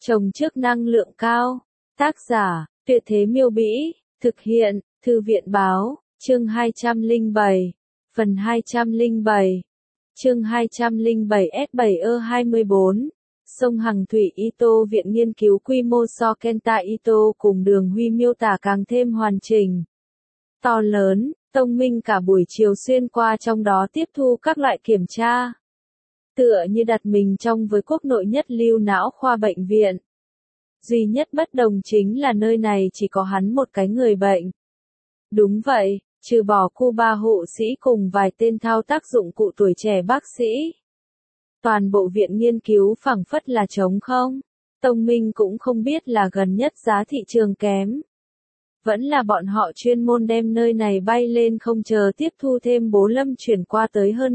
Trồng trước năng lượng cao. Tác giả, Tuyệt Thế Miêu Bĩ. Thực hiện, Thư viện Báo. Chương 207. Phần 207. Chương 207 S7E24. Sông Hằng Thủy Ito. Viện nghiên cứu quy mô so Kenta Ito cùng Đường Huy miêu tả càng thêm hoàn chỉnh. To lớn, Tông Minh cả buổi chiều xuyên qua trong đó tiếp thu các loại kiểm tra. Tựa như đặt mình trong với quốc nội nhất lưu não khoa bệnh viện. Duy nhất bất đồng chính là nơi này chỉ có hắn một cái người bệnh. Đúng vậy, trừ bỏ Cuba hộ sĩ cùng vài tên thao tác dụng cụ tuổi trẻ bác sĩ. Toàn bộ viện nghiên cứu phảng phất là trống không. Tông Minh cũng không biết là gần nhất giá thị trường kém. Vẫn là bọn họ chuyên môn đem nơi này bay lên không chờ tiếp thu thêm Bố Lâm chuyển qua tới hơn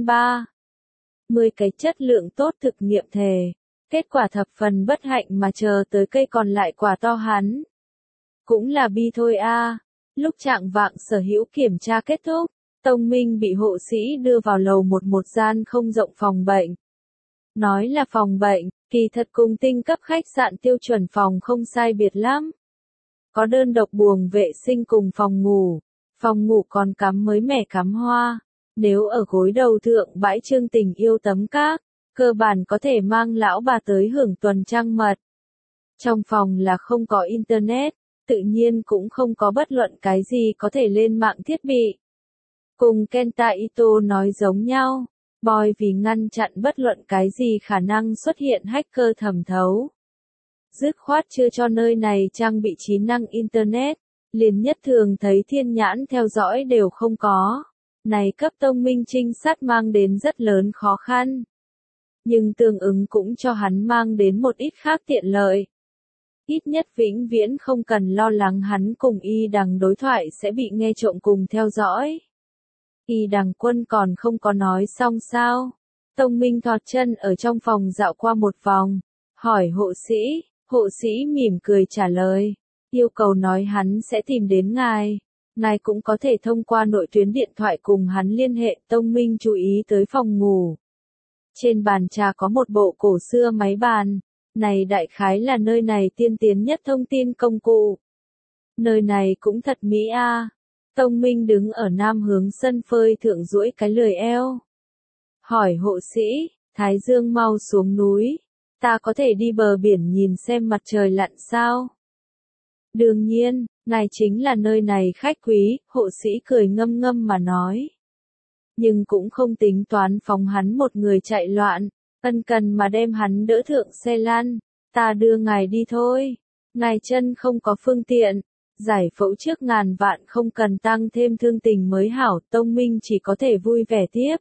30 cái chất lượng tốt thực nghiệm thể. Kết quả thập phần bất hạnh mà chờ tới cây còn lại quả to hắn. Cũng là bi thôi a. Lúc trạng vạng sở hữu kiểm tra kết thúc, Tông Minh bị hộ sĩ đưa vào lầu một gian không rộng phòng bệnh. Nói là phòng bệnh, kỳ thật cùng tinh cấp khách sạn tiêu chuẩn phòng không sai biệt lắm. Có đơn độc buồng vệ sinh cùng phòng ngủ còn cắm mới mẻ cắm hoa. Nếu ở gối đầu thượng bãi trưng tình yêu tấm các, cơ bản có thể mang lão bà tới hưởng tuần trăng mật. Trong phòng là không có internet, tự nhiên cũng không có bất luận cái gì có thể lên mạng thiết bị. Cùng Kenta Ito nói giống nhau, Boy vì ngăn chặn bất luận cái gì khả năng xuất hiện hacker thẩm thấu. Dứt khoát chưa cho nơi này trang bị trí năng internet, liền nhất thường thấy thiên nhãn theo dõi đều không có. Này cấp Tông Minh trinh sát mang đến rất lớn khó khăn. Nhưng tương ứng cũng cho hắn mang đến một ít khác tiện lợi. Ít nhất vĩnh viễn không cần lo lắng hắn cùng Y Đằng đối thoại sẽ bị nghe trộm cùng theo dõi. Y Đằng Quân còn không có nói xong sao. Tông Minh thọt chân ở trong phòng dạo qua một vòng, hỏi hộ sĩ mỉm cười trả lời, yêu cầu nói hắn sẽ tìm đến ngài. Ngài cũng có thể thông qua nội tuyến điện thoại cùng hắn liên hệ. Tông Minh chú ý tới phòng ngủ. Trên bàn trà có một bộ cổ xưa máy bàn. Này đại khái là nơi này tiên tiến nhất thông tin công cụ. Nơi này cũng thật mỹ a. Tông Minh đứng ở nam hướng sân phơi thượng duỗi cái lười eo. Hỏi hộ sĩ, Thái Dương mau xuống núi. Ta có thể đi bờ biển nhìn xem mặt trời lặn sao? Đương nhiên, ngài chính là nơi này khách quý, hộ sĩ cười ngâm ngâm mà nói. Nhưng cũng không tính toán phóng hắn một người chạy loạn, ân cần mà đem hắn đỡ thượng xe lăn. Ta đưa ngài đi thôi. Ngài chân không có phương tiện, giải phẫu trước ngàn vạn không cần tăng thêm thương tình mới hảo. Tông Minh chỉ có thể vui vẻ tiếp.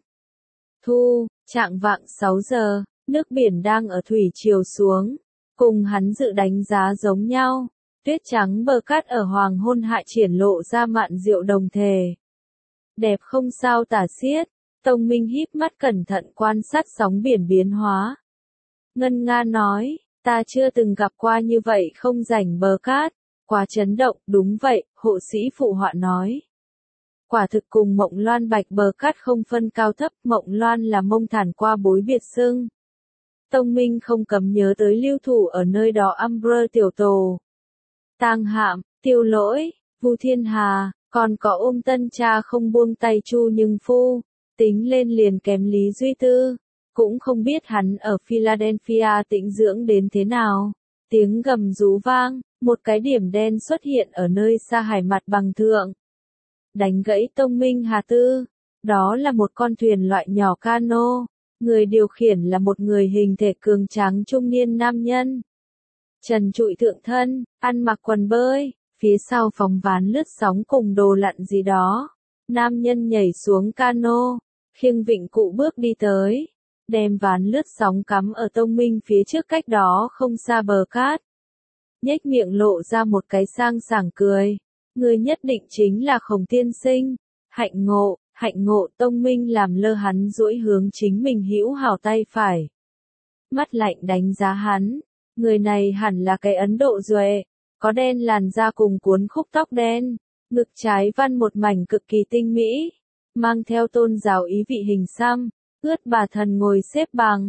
Trạng vạng 6 giờ, nước biển đang ở thủy chiều xuống, cùng hắn dự đánh giá giống nhau. Tuyết trắng bờ cát ở hoàng hôn hạ triển lộ ra mạn diệu đồng thể. Đẹp không sao tả xiết. Tông Minh híp mắt cẩn thận quan sát sóng biển biến hóa. Ngân nga nói, ta chưa từng gặp qua như vậy không rảnh bờ cát. Quá chấn động. Đúng vậy, hộ sĩ phụ họa nói. Quả thực cùng Mộng Loan bạch bờ cát không phân cao thấp. Mộng Loan là mông thản qua bối biệt xưng. Tông Minh không cấm nhớ tới lưu thủ ở nơi đó Umbrella tiểu tổ. Tang Hạm, Tiêu Lỗi, Vu Thiên Hà, còn có ôm tân cha không buông tay Chu Nhưng Phu, tính lên liền kém Lý Duy Tư, cũng không biết hắn ở Philadelphia tĩnh dưỡng đến thế nào. Tiếng gầm rú vang, một cái điểm đen xuất hiện ở nơi xa hải mặt bằng thượng. Đánh gãy Tông Minh Hà tư, đó là một con thuyền loại nhỏ cano, người điều khiển là một người hình thể cường tráng trung niên nam nhân. Trần trụi thượng thân, ăn mặc quần bơi, phía sau phóng ván lướt sóng cùng đồ lặn gì đó. Nam nhân nhảy xuống cano, khiêng vịnh cụ bước đi tới, đem ván lướt sóng cắm ở Tông Minh phía trước cách đó không xa bờ cát. Nhếch miệng lộ ra một cái sang sảng cười, người nhất định chính là Khổng tiên sinh. Hạnh ngộ. Tông Minh làm lơ hắn duỗi hướng chính mình hữu hảo tay phải. Mắt lạnh đánh giá hắn. Người này hẳn là cái Ấn Độ duệ, có đen làn da cùng cuốn khúc tóc đen, ngực trái văn một mảnh cực kỳ tinh mỹ, mang theo tôn giáo ý vị hình xăm, ướt bà thần ngồi xếp bằng,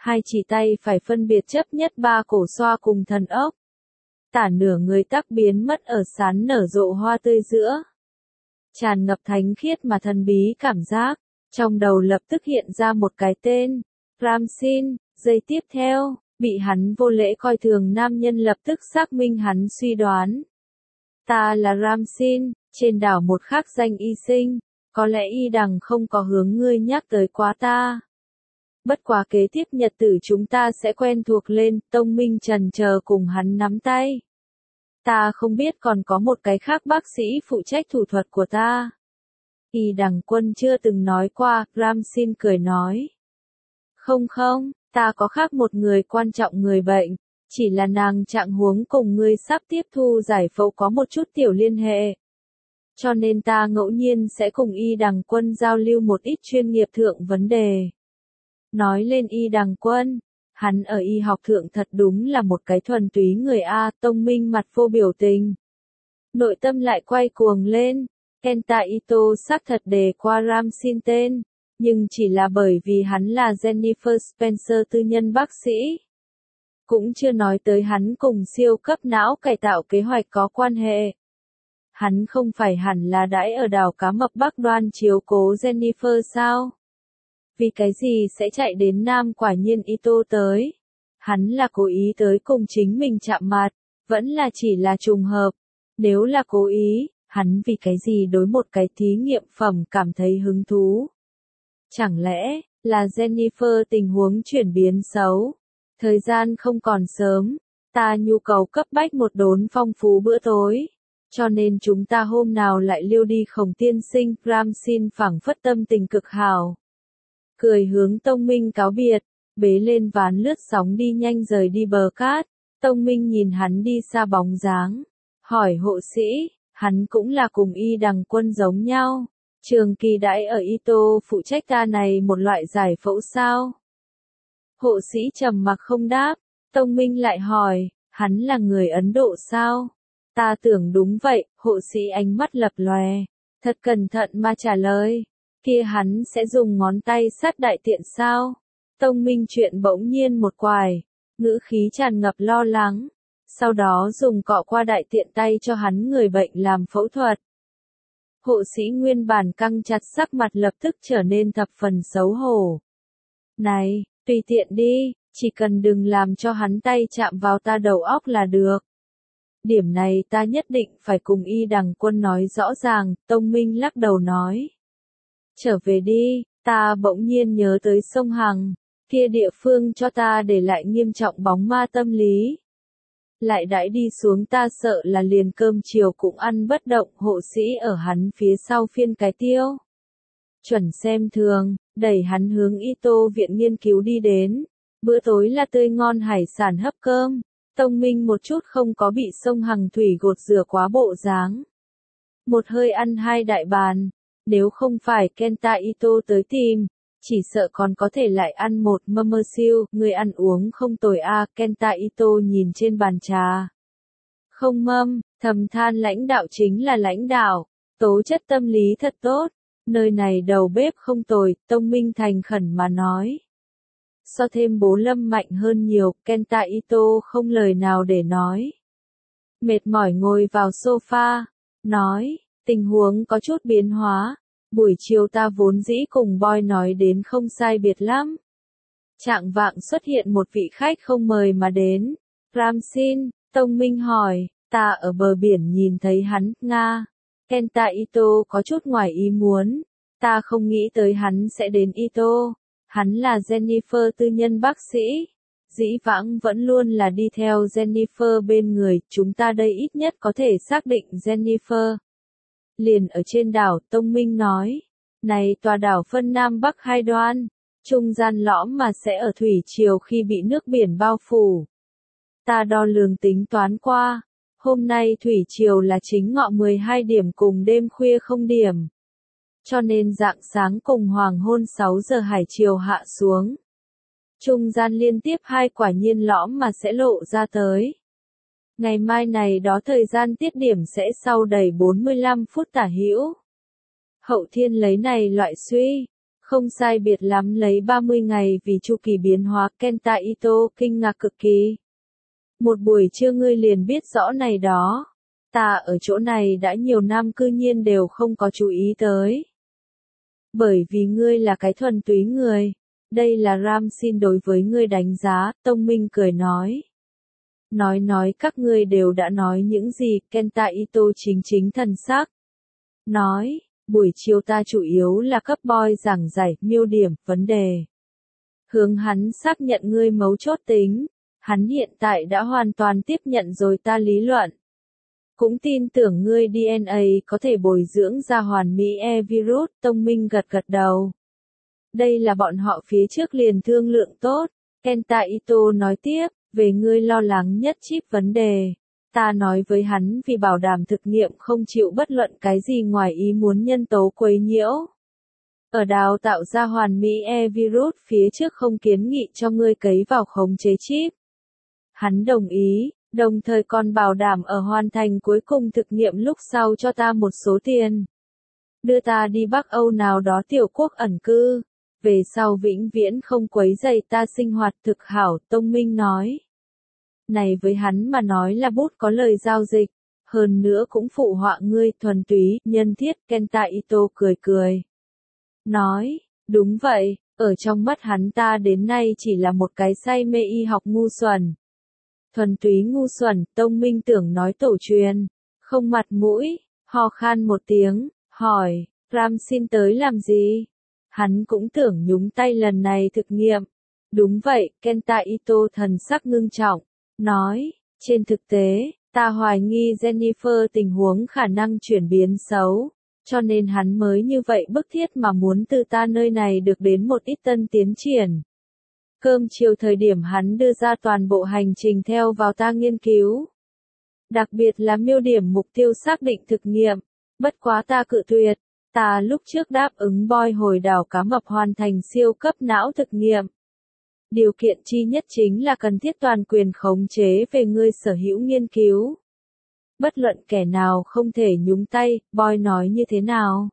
Hai chỉ tay phải phân biệt chấp nhất ba cổ xoa cùng thần ốc. Tả nửa người tắc biến mất ở sán nở rộ hoa tươi giữa. Tràn ngập thánh khiết mà thần bí cảm giác, trong đầu lập tức hiện ra một cái tên, Ramsin. Giây tiếp theo, bị hắn vô lễ coi thường nam nhân lập tức xác minh hắn suy đoán. Ta là Ramsin, trên đảo một khắc danh y sinh, có lẽ y đằng không có hướng ngươi nhắc tới quá ta. Bất quá kế tiếp nhật tử chúng ta sẽ quen thuộc lên, Tông Minh trần chờ cùng hắn nắm tay. Ta không biết còn có một cái khác bác sĩ phụ trách thủ thuật của ta. Y đằng quân chưa từng nói qua, Ramsin cười nói. Không, ta có khác một người quan trọng người bệnh, chỉ là nàng trạng huống cùng ngươi sắp tiếp thu giải phẫu có một chút tiểu liên hệ. Cho nên ta ngẫu nhiên sẽ cùng Y đằng quân giao lưu một ít chuyên nghiệp thượng vấn đề. Nói lên Y đằng quân, hắn ở y học thượng thật đúng là một cái thuần túy người A. Tông Minh mặt vô biểu tình. Nội tâm lại quay cuồng lên, Kenta Ito xác thật đề qua Ramsin tên, nhưng chỉ là bởi vì hắn là Jennifer Spencer tư nhân bác sĩ. Cũng chưa nói tới hắn cùng siêu cấp não cải tạo kế hoạch có quan hệ. Hắn không phải hẳn là đãi ở đảo Cá Mập Bắc Đoan chiếu cố Jennifer sao? Vì cái gì sẽ chạy đến Nam quả nhiên Ito tới? Hắn là cố ý tới cùng chính mình chạm mặt, vẫn là chỉ là trùng hợp. Nếu là cố ý, hắn vì cái gì đối một cái thí nghiệm phẩm cảm thấy hứng thú? Chẳng lẽ, là Jennifer tình huống chuyển biến xấu? Thời gian không còn sớm, ta nhu cầu cấp bách một đốn phong phú bữa tối. Cho nên chúng ta hôm nào lại liêu đi Khổng tiên sinh, Ramsin phảng phất tâm tình cực hào. Cười hướng Tông Minh cáo biệt, bế lên ván lướt sóng đi nhanh rời đi bờ cát. Tông Minh nhìn hắn đi xa bóng dáng, hỏi hộ sĩ, hắn cũng là cùng Y đằng quân giống nhau. Trường kỳ đãi ở Ito phụ trách ca này một loại giải phẫu sao? Hộ sĩ trầm mặc không đáp, Tông Minh lại hỏi, hắn là người Ấn Độ sao? Ta tưởng đúng vậy, hộ sĩ ánh mắt lập lòe, thật cẩn thận mà trả lời, kia hắn sẽ dùng ngón tay sát đại tiện sao? Tông Minh chuyện bỗng nhiên một quài, ngữ khí tràn ngập lo lắng, sau đó dùng cọ qua đại tiện tay cho hắn người bệnh làm phẫu thuật. Hộ sĩ nguyên bản căng chặt sắc mặt lập tức trở nên thập phần xấu hổ. Này, tùy tiện đi, chỉ cần đừng làm cho hắn tay chạm vào ta đầu óc là được. Điểm này ta nhất định phải cùng Y đằng quân nói rõ ràng, Tông Minh lắc đầu nói. Trở về đi, ta bỗng nhiên nhớ tới sông Hằng, kia địa phương cho ta để lại nghiêm trọng bóng ma tâm lý. Lại đãi đi xuống ta sợ là liền cơm chiều cũng ăn bất động, hộ sĩ ở hắn phía sau phiên cái tiêu. Chuẩn xem thường, đẩy hắn hướng Ito viện nghiên cứu đi đến. Bữa tối là tươi ngon hải sản hấp cơm. Tông Minh một chút không có bị sông Hằng thủy gột rửa quá bộ dáng. Một hơi ăn hai đại bàn. Nếu không phải Kenta Ito tới tìm, chỉ sợ còn có thể lại ăn một mâm siêu. Người ăn uống không tồi a. Kenta Ito nhìn trên bàn trà. Không mâm, thầm than lãnh đạo chính là lãnh đạo. Tố chất tâm lý thật tốt. Nơi này đầu bếp không tồi, Tông Minh thành khẩn mà nói. So thêm bố Lâm mạnh hơn nhiều, Kenta Ito không lời nào để nói. Mệt mỏi ngồi vào sofa, nói, tình huống có chút biến hóa. Buổi chiều ta vốn dĩ cùng Boy nói đến không sai biệt lắm. Trạng vạng xuất hiện một vị khách không mời mà đến. Ramsin, Tông Minh hỏi, ta ở bờ biển nhìn thấy hắn, Nga. Kenta Ito có chút ngoài ý muốn. Ta không nghĩ tới hắn sẽ đến Ito. Hắn là Jennifer tư nhân bác sĩ. Dĩ vãng vẫn luôn là đi theo Jennifer bên người. Chúng ta đây ít nhất có thể xác định Jennifer. Liền ở trên đảo, Tông Minh nói. Này tòa đảo phân Nam Bắc hai đoan. Trung gian lõm mà sẽ ở thủy triều khi bị nước biển bao phủ. Ta đo lường tính toán qua. Hôm nay thủy triều là chính ngọ 12 điểm cùng đêm khuya 0 điểm. Cho nên rạng sáng cùng hoàng hôn 6 giờ hải triều hạ xuống. Trung gian liên tiếp hai quả nhiên lõm mà sẽ lộ ra tới. Ngày mai này đó thời gian tiết điểm sẽ sau đầy 45 phút tả hữu. Hậu Thiên lấy này loại suy, Không sai biệt lắm lấy 30 ngày vì chu kỳ biến hóa. Kenta Ito kinh ngạc cực kỳ. Một buổi trưa ngươi liền biết rõ này đó. Ta ở chỗ này đã nhiều năm cư nhiên đều không có chú ý tới. Bởi vì ngươi là cái thuần túy người. Đây là Ramsin đối với ngươi đánh giá, Tông Minh cười nói. Nói các ngươi đều đã nói những gì, Kenta Ito chính thần sắc. Nói, buổi chiều ta chủ yếu là cấp boy giảng giải, miêu điểm, vấn đề. Hướng hắn xác nhận ngươi mấu chốt tính. Hắn hiện tại đã hoàn toàn tiếp nhận rồi ta lý luận. Cũng tin tưởng ngươi DNA có thể bồi dưỡng ra hoàn mỹ virus, Tông Minh gật đầu. Đây là bọn họ phía trước liền thương lượng tốt. Kenta Ito nói tiếp, về ngươi lo lắng nhất chip vấn đề. Ta nói với hắn vì bảo đảm thực nghiệm không chịu bất luận cái gì ngoài ý muốn nhân tố quấy nhiễu. Ở đào tạo ra hoàn mỹ virus phía trước không kiến nghị cho ngươi cấy vào khống chế chip. Hắn đồng ý, đồng thời còn bảo đảm ở hoàn thành cuối cùng thực nghiệm lúc sau cho ta một số tiền. Đưa ta đi Bắc Âu nào đó tiểu quốc ẩn cư. Về sau vĩnh viễn không quấy rầy ta sinh hoạt thực hảo, Tông Minh nói. Này với hắn mà nói là bút có lời giao dịch, hơn nữa cũng phụ họa ngươi thuần túy, nhân thiết, Kenta Ito cười. Nói, đúng vậy, ở trong mắt hắn ta đến nay chỉ là một cái say mê y học ngu xuẩn. Thuần túy ngu xuẩn, Tông Minh tưởng nói tổ truyền, không mặt mũi, ho khan một tiếng, hỏi, Ramsin tới làm gì? Hắn cũng tưởng nhúng tay lần này thực nghiệm. Đúng vậy, Kenta Ito thần sắc ngưng trọng, nói, trên thực tế, ta hoài nghi Jennifer tình huống khả năng chuyển biến xấu, cho nên hắn mới như vậy bức thiết mà muốn từ ta nơi này được đến một ít tân tiến triển. Cơm chiều thời điểm hắn đưa ra toàn bộ hành trình theo vào ta nghiên cứu. Đặc biệt là miêu điểm mục tiêu xác định thực nghiệm, bất quá ta cự tuyệt. Ta lúc trước đáp ứng boy hồi đảo cá mập hoàn thành siêu cấp não thực nghiệm. Điều kiện chi nhất chính là cần thiết toàn quyền khống chế về ngươi sở hữu nghiên cứu. Bất luận kẻ nào không thể nhúng tay, boy nói như thế nào?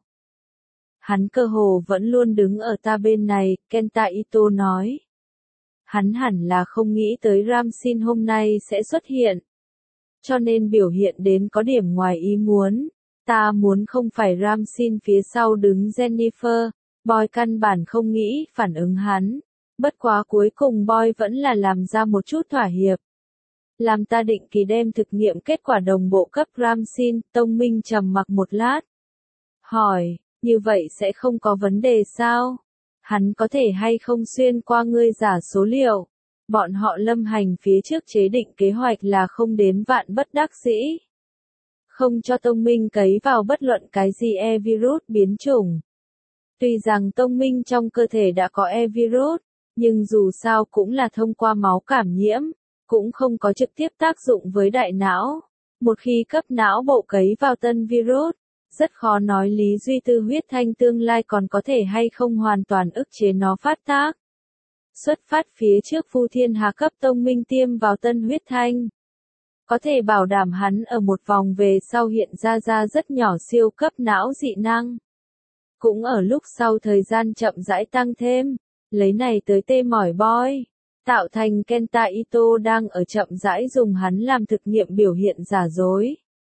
Hắn cơ hồ vẫn luôn đứng ở ta bên này, Kenta Ito nói. Hắn hẳn là không nghĩ tới Ramsin hôm nay sẽ xuất hiện. Cho nên biểu hiện đến có điểm ngoài ý muốn. Ta muốn không phải Ramsin phía sau đứng Jennifer, boy căn bản không nghĩ phản ứng hắn. Bất quá cuối cùng boy vẫn là làm ra một chút thỏa hiệp. Làm ta định kỳ đem thực nghiệm kết quả đồng bộ cấp Ramsin, Tông Minh trầm mặc một lát. Hỏi, như vậy sẽ không có vấn đề sao? Hắn có thể hay không xuyên qua ngươi giả số liệu? Bọn họ lâm hành phía trước chế định kế hoạch là không đến vạn bất đắc dĩ. Không cho Tông Minh cấy vào bất luận cái gì virus biến chủng. Tuy rằng Tông Minh trong cơ thể đã có virus, nhưng dù sao cũng là thông qua máu cảm nhiễm, cũng không có trực tiếp tác dụng với đại não. Một khi cấp não bộ cấy vào tân virus, rất khó nói Lý Duy Tư huyết thanh tương lai còn có thể hay không hoàn toàn ức chế nó phát tác. Xuất phát phía trước Phu Thiên Hà cấp Tông Minh tiêm vào tân huyết thanh. Có thể bảo đảm hắn ở một vòng về sau hiện ra rất nhỏ siêu cấp não dị năng. Cũng ở lúc sau thời gian chậm rãi tăng thêm, lấy này tới tê mỏi boy, tạo thành Kenta Ito đang ở chậm rãi dùng hắn làm thực nghiệm biểu hiện giả dối.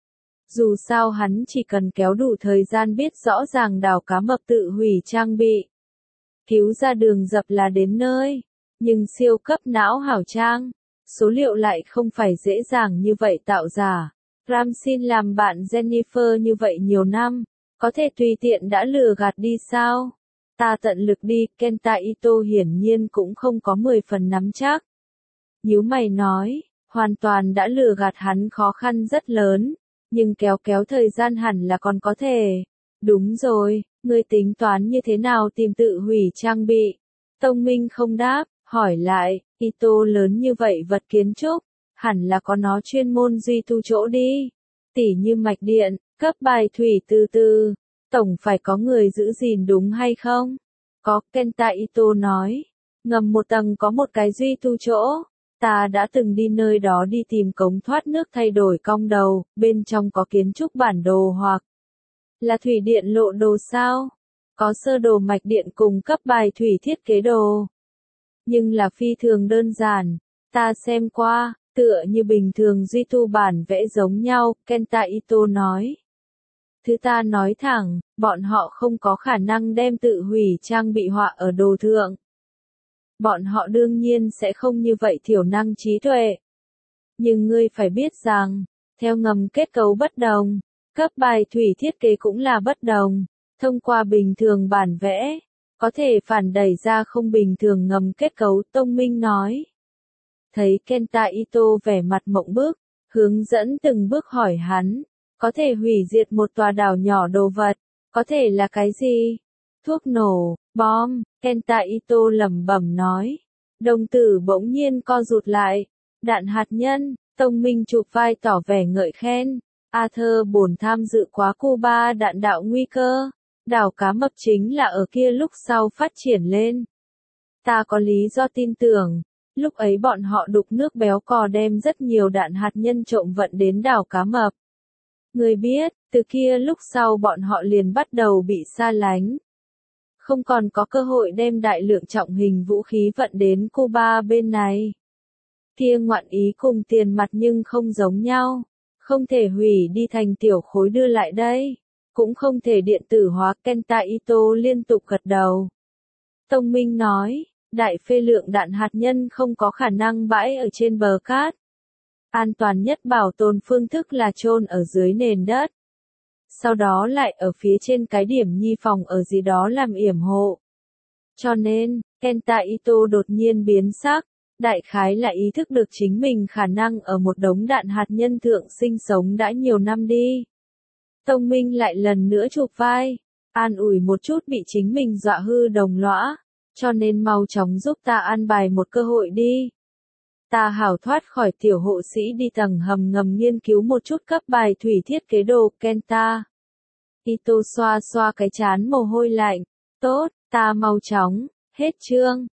Dù sao hắn chỉ cần kéo đủ thời gian biết rõ ràng đào cá mập tự hủy trang bị. Cứu ra đường dập là đến nơi, nhưng siêu cấp não hảo trang. Số liệu lại không phải dễ dàng như vậy tạo giả. Ramsin làm bạn Jennifer như vậy nhiều năm, có thể tùy tiện đã lừa gạt đi sao? Ta tận lực đi, Kenta Ito hiển nhiên cũng không có 10 phần nắm chắc. Nhíu mày nói, hoàn toàn đã lừa gạt hắn khó khăn rất lớn, nhưng kéo thời gian hẳn là còn có thể. Đúng rồi, ngươi tính toán như thế nào tìm tự hủy trang bị? Tông Minh không đáp, hỏi lại, Ito lớn như vậy vật kiến trúc, hẳn là có nó chuyên môn duy tu chỗ đi. Tỉ như mạch điện, cấp bài thủy từ, tổng phải có người giữ gìn đúng hay không? Có, Kenta Ito nói, ngầm một tầng có một cái duy tu chỗ. Ta đã từng đi nơi đó đi tìm cống thoát nước thay đổi cong đầu, bên trong có kiến trúc bản đồ hoặc là thủy điện lộ đồ sao? có sơ đồ mạch điện cùng cấp bài thủy thiết kế đồ. Nhưng là phi thường đơn giản, ta xem qua, tựa như bình thường duy tu bản vẽ giống nhau, Kenta Ito nói. Thứ ta nói thẳng, bọn họ không có khả năng đem tự hủy trang bị họa ở đồ thượng. Bọn họ đương nhiên sẽ không như vậy thiểu năng trí tuệ. Nhưng ngươi phải biết rằng, theo ngầm kết cấu bất đồng, cấp bài thủy thiết kế cũng là bất đồng. Thông qua bình thường bản vẽ, có thể phản đẩy ra không bình thường ngầm kết cấu, Tông Minh nói. Thấy Kenta Ito vẻ mặt mộng bức, hướng dẫn từng bước hỏi hắn, có thể hủy diệt một tòa đảo nhỏ đồ vật, có thể là cái gì? Thuốc nổ, bom, Kenta Ito lẩm bẩm nói. Đồng tử bỗng nhiên co rụt lại, đạn hạt nhân, Tông Minh chụp vai tỏ vẻ ngợi khen. Arthur bổn tham dự quá Cuba đạn đạo nguy cơ, đảo cá mập chính là ở kia lúc sau phát triển lên. Ta có lý do tin tưởng, lúc ấy bọn họ đục nước béo cò đem rất nhiều đạn hạt nhân trộm vận đến đảo cá mập. Người biết, từ kia lúc sau bọn họ liền bắt đầu bị xa lánh. Không còn có cơ hội đem đại lượng trọng hình vũ khí vận đến Cuba bên này. Kia ngoạn ý cùng tiền mặt nhưng không giống nhau. Không thể hủy đi thành tiểu khối đưa lại đây. Cũng không thể điện tử hóa, Kenta Ito liên tục gật đầu. Tông Minh nói, đại phê lượng đạn hạt nhân không có khả năng bãi ở trên bờ cát. An toàn nhất bảo tồn phương thức là chôn ở dưới nền đất. Sau đó lại ở phía trên cái điểm nhi phòng ở gì đó làm yểm hộ. Cho nên, Kenta Ito đột nhiên biến sắc, đại khái là ý thức được chính mình khả năng ở một đống đạn hạt nhân thượng sinh sống đã nhiều năm đi. Tông Minh lại lần nữa chụp vai, an ủi một chút bị chính mình dọa hư đồng lõa, cho nên mau chóng giúp ta an bài một cơ hội đi. Ta hảo thoát khỏi tiểu hộ sĩ đi tầng hầm ngầm nghiên cứu một chút cấp bài thủy thiết kế đồ, Kenta. Ito xoa xoa cái chán mồ hôi lạnh, tốt, ta mau chóng, hết chương.